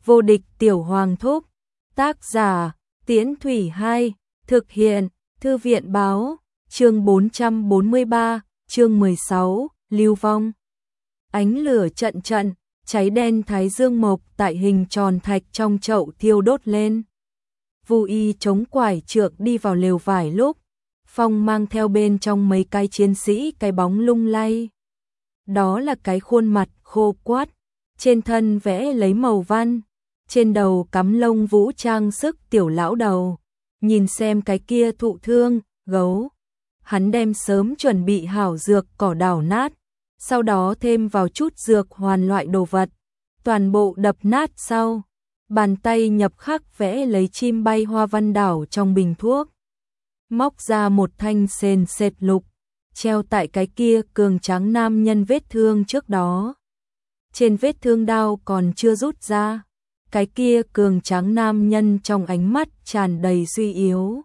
Vô địch tiểu hoàng thúc. Tác giả Tiễn Thủy 2. Thực hiện Thư viện báo. Chương 443, chương 16, lưu vong. Ánh lửa trận trận, cháy đen thái dương mộc tại hình tròn thạch trong chậu thiêu đốt lên. Vu Y chống quải trượng đi vào lều vải lúc, Phong mang theo bên trong mấy cái chiến sĩ cái bóng lung lay. Đó là cái khuôn mặt khô quắt, trên thân vẽ lấy màu văn, trên đầu cắm lông vũ trang sức tiểu lão đầu. Nhìn xem cái kia thụ thương, gấu. Hắn đem sớm chuẩn bị hảo dược cỏ đào nát, sau đó thêm vào chút dược hoàn loại đồ vật, toàn bộ đập nát sau. Bàn tay nhập khắc vẽ lấy chim bay hoa văn đảo trong bình thuốc. Móc ra một thanh sền sệt lục, treo tại cái kia cường tráng nam nhân vết thương trước đó. Trên vết thương đao còn chưa rút ra, cái kia cường tráng nam nhân trong ánh mắt tràn đầy suy yếu.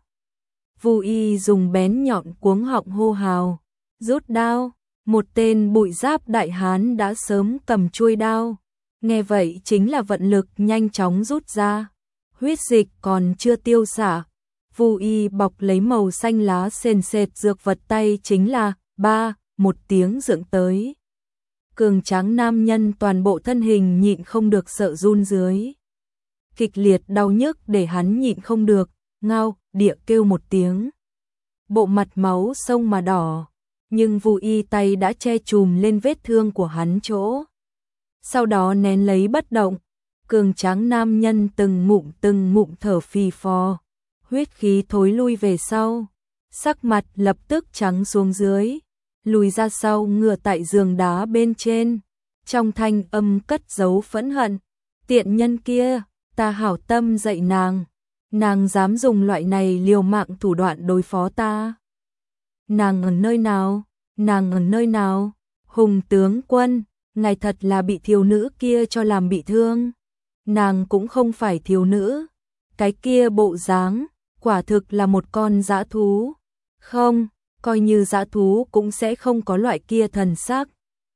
Vu Y dùng bén nhọn cuống họng hô hào, rút đao. Một tên bụi giáp đại hán đã sớm cầm chuôi đao, nghe vậy chính là vận lực nhanh chóng rút ra. Huyết dịch còn chưa tiêu xả, Vu Y bọc lấy màu xanh lá sền sệt dược vật tay chính là một tiếng dựng tới. Cường tráng nam nhân toàn bộ thân hình nhịn không được sợ run dưới. Kịch liệt đau nhức để hắn nhịn không được, ngao địa kêu một tiếng. Bộ mặt máu sông mà đỏ, nhưng Vu Y tay đã che chùm lên vết thương của hắn chỗ. Sau đó nén lấy bất động, cường tráng nam nhân từng ngụm thở phì phò, huyết khí thối lui về sau, sắc mặt lập tức trắng xuống dưới, lùi ra sau ngửa tại giường đá bên trên, trong thanh âm cất giấu phẫn hận. Tiện nhân kia, ta hảo tâm dạy nàng dám dùng loại này liều mạng thủ đoạn đối phó ta. Nàng ở nơi nào? Nàng ở nơi nào? Hùng tướng quân, ngài thật là bị thiếu nữ kia cho làm bị thương. Nàng cũng không phải thiếu nữ, cái kia bộ dáng, quả thực là một con dã thú. Không, coi như dã thú cũng sẽ không có loại kia thần sắc.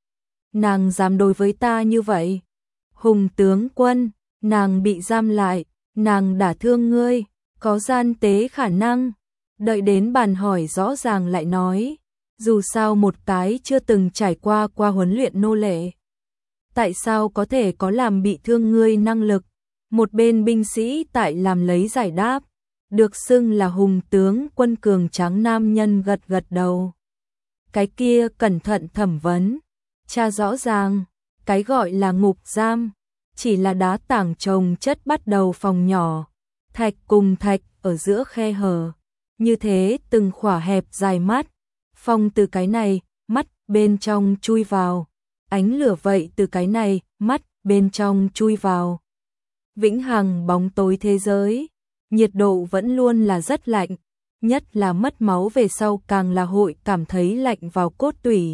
Nàng dám đối với ta như vậy. Hùng tướng quân, nàng bị giam lại, nàng đả thương ngươi, có gian tế khả năng. Đợi đến bàn hỏi rõ ràng lại nói, dù sao một cái chưa từng trải qua huấn luyện nô lệ, tại sao có thể có làm bị thương ngươi năng lực? Một bên binh sĩ tại làm lấy giải đáp, được xưng là hùng tướng quân cường tráng nam nhân gật gật đầu. Cái kia cẩn thận thẩm vấn, tra rõ ràng, cái gọi là ngục giam, chỉ là đá tảng chồng chất bắt đầu phòng nhỏ, thạch cùng thạch ở giữa khe hở, như thế từng khỏa hẹp dài mắt, phong từ cái này, mắt bên trong chui vào, ánh lửa vậy từ cái này, mắt bên trong chui vào. Vĩnh hằng bóng tối thế giới, nhiệt độ vẫn luôn là rất lạnh, nhất là mất máu về sau càng là hội cảm thấy lạnh vào cốt tủy.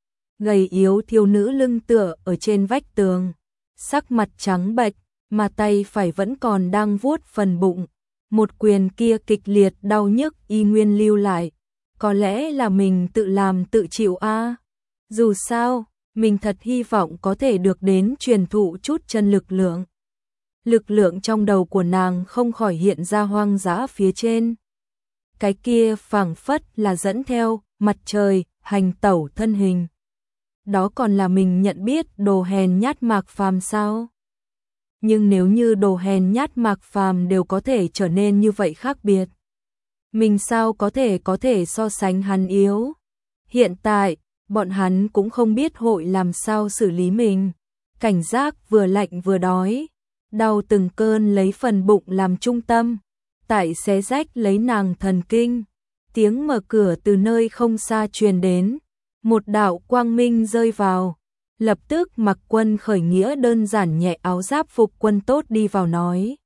Gầy yếu thiếu nữ lưng tựa ở trên vách tường, sắc mặt trắng bệch, mà tay phải vẫn còn đang vuốt phần bụng. Một quyền kia kịch liệt đau nhức y nguyên lưu lại. Có lẽ là mình tự làm tự chịu a. Dù sao, mình thật hy vọng có thể được đến truyền thụ chút chân lực lượng. Lực lượng trong đầu của nàng không khỏi hiện ra hoang dã phía trên. Cái kia phảng phất là dẫn theo mặt trời, hành tẩu thân hình. Đó còn là mình nhận biết đồ hèn nhát Mạc Phàm sao? Nhưng nếu như đồ hèn nhát Mạc Phàm đều có thể trở nên như vậy khác biệt, mình sao có thể so sánh hắn yếu? Hiện tại, bọn hắn cũng không biết hội làm sao xử lý mình. Cảnh giác vừa lạnh vừa đói, đau từng cơn lấy phần bụng làm trung tâm, tại xé rách lấy nàng thần kinh. Tiếng mở cửa từ nơi không xa truyền đến, một đạo quang minh rơi vào. Lập tức Mặc Quân khởi nghĩa đơn giản nhẹ áo giáp phục quân tốt đi vào nói.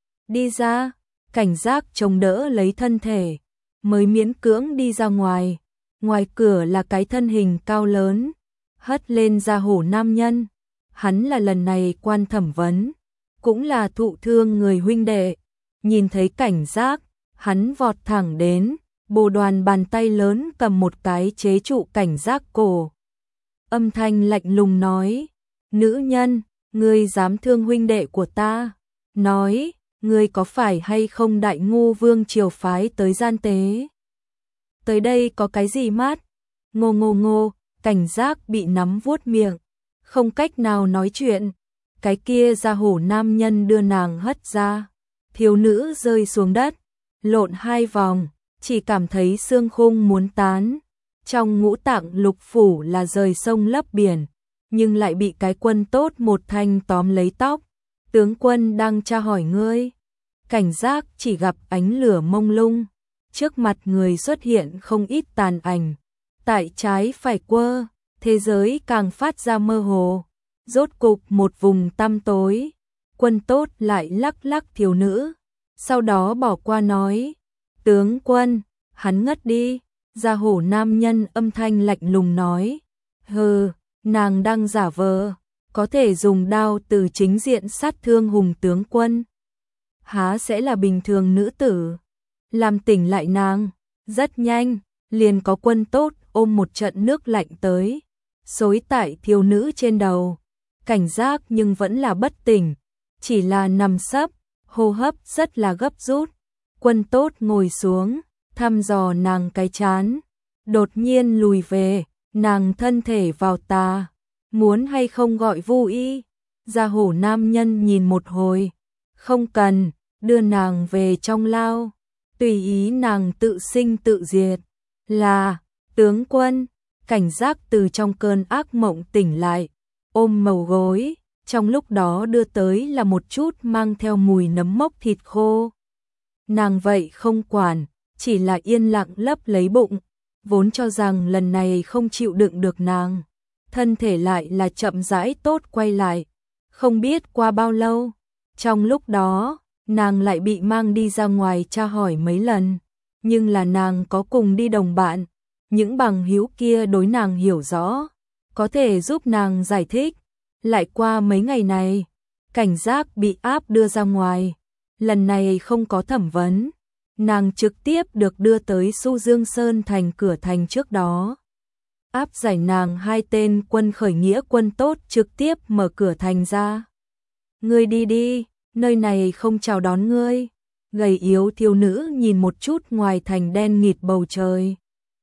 Đi ra, cảnh giác chống đỡ lấy thân thể, mới miễn cưỡng đi ra ngoài. Ngoài cửa là cái thân hình cao lớn, hất lên da hổ nam nhân. Hắn là lần này quan thẩm vấn, cũng là thụ thương người huynh đệ. Nhìn thấy cảnh giác, hắn vọt thẳng đến, bồ đoàn bàn tay lớn cầm một cái chế trụ cảnh giác cổ. Âm thanh lạnh lùng nói, nữ nhân, ngươi dám thương huynh đệ của ta, nói, ngươi có phải hay không Đại Ngu Vương triều phái tới gian tế? Tới đây có cái gì mát? Ngô ngô ngô, cảnh giác bị nắm vuốt miệng, không cách nào nói chuyện. Cái kia ra hổ nam nhân đưa nàng hất ra, thiếu nữ rơi xuống đất, lộn 2 vòng, chỉ cảm thấy xương khung muốn tán. Trong ngũ tạng lục phủ là rời sông lấp biển, nhưng lại bị cái quân tốt một thanh tóm lấy tóc. Tướng quân đang tra hỏi ngươi. Cảnh giác chỉ gặp ánh lửa mông lung, trước mặt người xuất hiện không ít tàn ảnh. Tại trái phải quơ, thế giới càng phát ra mơ hồ. Rốt cục một vùng tăm tối, quân tốt lại lắc lắc thiếu nữ, sau đó bỏ qua nói, tướng quân, hắn ngất đi. Gia hổ nam nhân âm thanh lạnh lùng nói, hừ, nàng đang giả vờ, có thể dùng đao từ chính diện sát thương Hùng tướng quân. Há sẽ là bình thường nữ tử, làm tỉnh lại nàng, rất nhanh, liền có quân tốt ôm một trận nước lạnh tới, xối tại thiếu nữ trên đầu. Cảnh giác nhưng vẫn là bất tỉnh, chỉ là nằm sấp, hô hấp rất là gấp rút. Quân tốt ngồi xuống, thăm dò nàng cái trán, đột nhiên lùi về, nàng thân thể vào tà, muốn hay không gọi Vu Y? Gia hổ nam nhân nhìn một hồi, không cần, đưa nàng về trong lao, tùy ý nàng tự sinh tự diệt. Là, tướng quân, cảnh giác từ trong cơn ác mộng tỉnh lại, ôm mẩu gối, trong lúc đó đưa tới là một chút mang theo mùi nấm mốc thịt khô. Nàng vậy không quản, chỉ là yên lặng lấp lấy bụng, vốn cho rằng lần này không chịu đựng được nàng. Thân thể lại là chậm rãi tốt quay lại, không biết qua bao lâu, trong lúc đó, nàng lại bị mang đi ra ngoài tra hỏi mấy lần, nhưng là nàng có cùng đi đồng bạn, những bằng hữu kia đối nàng hiểu rõ, có thể giúp nàng giải thích. Lại qua mấy ngày này, cảnh giác bị áp đưa ra ngoài, lần này không có thẩm vấn, nàng trực tiếp được đưa tới Xu Dương Sơn thành cửa thành trước đó. Áp giải nàng 2 tên quân khởi nghĩa quân tốt trực tiếp mở cửa thành ra. Ngươi đi đi, nơi này không chào đón ngươi. Gầy yếu thiếu nữ nhìn một chút ngoài thành đen nghịt bầu trời.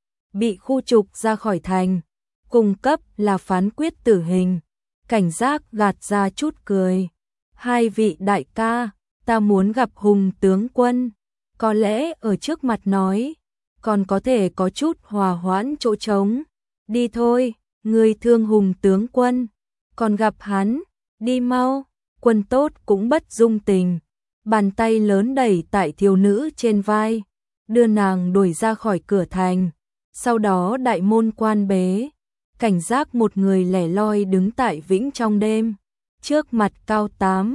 Bị khu trục ra khỏi thành, cung cấp là phán quyết tử hình. Cảnh giác gạt ra chút cười. 2 vị đại ca, ta muốn gặp Hùng tướng quân. Có lẽ ở trước mặt nói, còn có thể có chút hòa hoãn chỗ trống. Đi thôi, ngươi thương Hùng tướng quân, còn gặp hắn, đi mau. Quân tốt cũng bất dung tình, bàn tay lớn đẩy tại thiếu nữ trên vai, đưa nàng đuổi ra khỏi cửa thành. Sau đó đại môn quan bế, cảnh giác một người lẻ loi đứng tại vĩnh trong đêm, trước mặt cao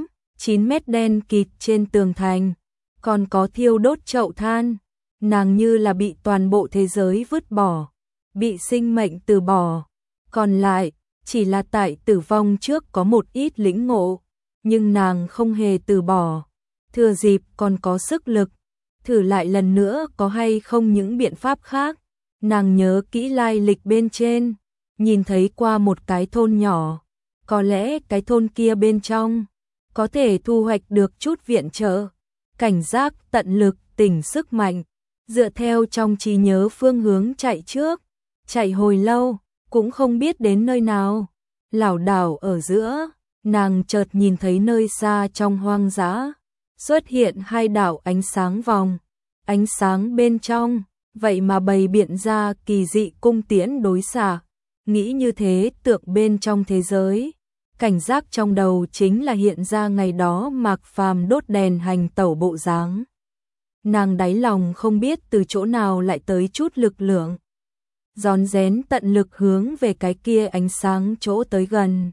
8-9 mét đen kịt trên tường thành, còn có thiêu đốt chậu than. Nàng như là bị toàn bộ thế giới vứt bỏ, bị sinh mệnh từ bỏ, còn lại chỉ là tại tử vong trước có một ít lĩnh ngộ, nhưng nàng không hề từ bỏ, thừa dịp còn có sức lực, thử lại lần nữa có hay không những biện pháp khác. Nàng nhớ kỹ lai lịch bên trên, nhìn thấy qua một cái thôn nhỏ, có lẽ cái thôn kia bên trong có thể thu hoạch được chút viện trợ. Cảnh giác tận lực tỉnh sức mạnh, dựa theo trong trí nhớ phương hướng chạy trước, chạy hồi lâu, cũng không biết đến nơi nào. Lảo đảo ở giữa, nàng chợt nhìn thấy nơi xa trong hoang dã, xuất hiện 2 đạo ánh sáng vòng, ánh sáng bên trong, vậy mà bày biện ra kỳ dị cung tiễn đối xạ. Nghĩ như thế tượng bên trong thế giới, cảnh giác trong đầu chính là hiện ra ngày đó Mạc Phàm đốt đèn hành tẩu bộ dáng. Nàng đáy lòng không biết từ chỗ nào lại tới chút lực lượng, rón rén tận lực hướng về cái kia ánh sáng chỗ tới gần.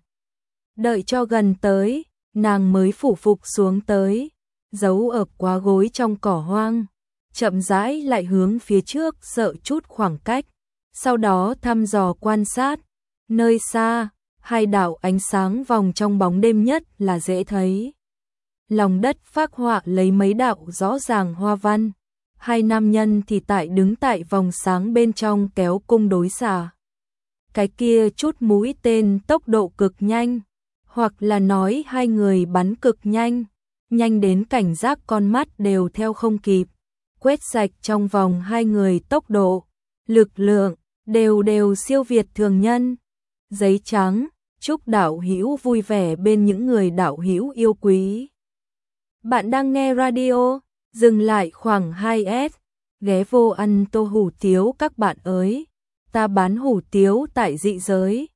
Đợi cho gần tới, nàng mới phủ phục xuống tới, giấu ở quá gối trong cỏ hoang, chậm rãi lại hướng phía trước sợ chút khoảng cách, sau đó thăm dò quan sát. Nơi xa, 2 đạo ánh sáng vòng trong bóng đêm nhất là dễ thấy. Lòng đất phác họa lấy mấy đạo rõ ràng hoa văn, 2 nam nhân thì đứng tại vòng sáng bên trong kéo cung đối xạ. Cái kia chút mũi tên tốc độ cực nhanh, Hoặc là nói hai người bắn cực nhanh, nhanh đến cảnh giác con mắt đều theo không kịp. Quét sạch trong vòng hai người tốc độ, lực lượng đều siêu việt thường nhân. Giấy trắng, chúc đạo hữu vui vẻ bên những người đạo hữu yêu quý. Bạn đang nghe radio, dừng lại khoảng 2S, ghé vô ăn tô hủ tiếu các bạn ơi. Ta bán hủ tiếu tại dị giới,